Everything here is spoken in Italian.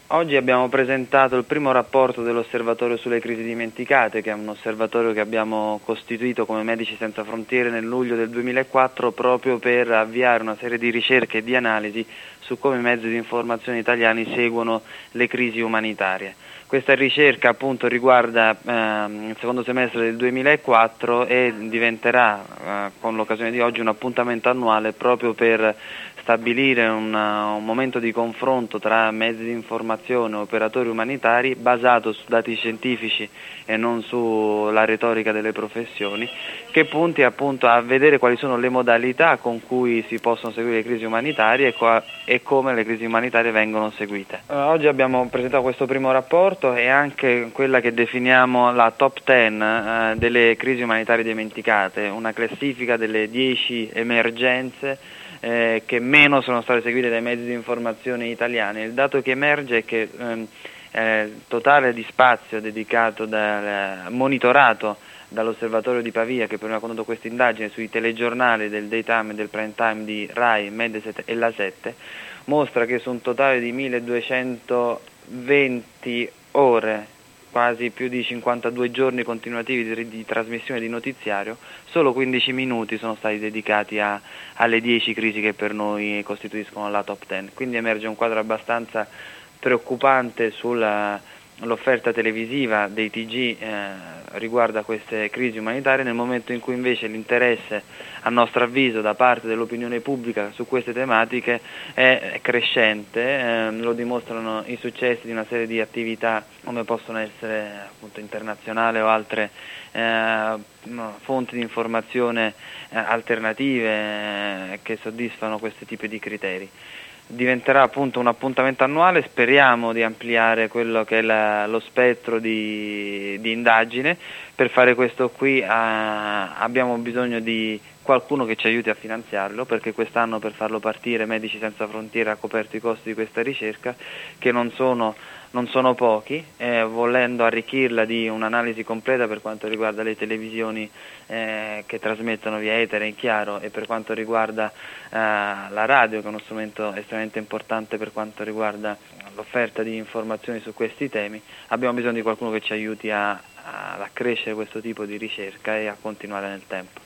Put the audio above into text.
Oggi abbiamo presentato il primo rapporto dell'Osservatorio sulle crisi dimenticate, che è un osservatorio che abbiamo costituito come Medici Senza Frontiere nel luglio del 2004 proprio per avviare una serie di ricerche e di analisi su come i mezzi di informazione italiani seguono le crisi umanitarie. Questa ricerca appunto riguarda il secondo semestre del 2004 e diventerà con l'occasione di oggi un appuntamento annuale proprio per stabilire un momento di confronto tra mezzi di informazione e operatori umanitari basato su dati scientifici e non sulla retorica delle professioni, che punti appunto a vedere quali sono le modalità con cui si possono seguire le crisi umanitarie e come le crisi umanitarie vengono seguite. Oggi abbiamo presentato questo primo rapporto e anche quella che definiamo la top 10 delle crisi umanitarie dimenticate, una classifica delle 10 emergenze che meno sono state seguite dai mezzi di informazione italiani. Il dato che emerge è che il totale di spazio dedicato monitorato dall'Osservatorio di Pavia, che prima ha condotto questa indagine sui telegiornali del daytime e del prime time di Rai, Mediaset e La 7, mostra che su un totale di 1220 ore, quasi più di 52 giorni continuativi di trasmissione di notiziario, solo 15 minuti sono stati dedicati alle 10 crisi che per noi costituiscono la top 10. Quindi emerge un quadro abbastanza preoccupante sull'offerta televisiva dei TG riguardo a queste crisi umanitarie, nel momento in cui invece l'interesse, a nostro avviso, da parte dell'opinione pubblica su queste tematiche è crescente. Lo dimostrano i successi di una serie di attività come possono essere appunto Internazionale o altre fonti di informazione alternative che soddisfano questi tipi di criteri. Diventerà appunto un appuntamento annuale, speriamo di ampliare quello che è lo spettro di indagine. Per fare questo qui abbiamo bisogno di qualcuno che ci aiuti a finanziarlo, perché quest'anno per farlo partire Medici Senza Frontiere ha coperto i costi di questa ricerca, che non sono pochi, volendo arricchirla di un'analisi completa per quanto riguarda le televisioni che trasmettono via etere in chiaro e per quanto riguarda la radio, che è uno strumento estremamente importante per quanto riguarda l'offerta di informazioni su questi temi. Abbiamo bisogno di qualcuno che ci aiuti ad accrescere questo tipo di ricerca e a continuare nel tempo.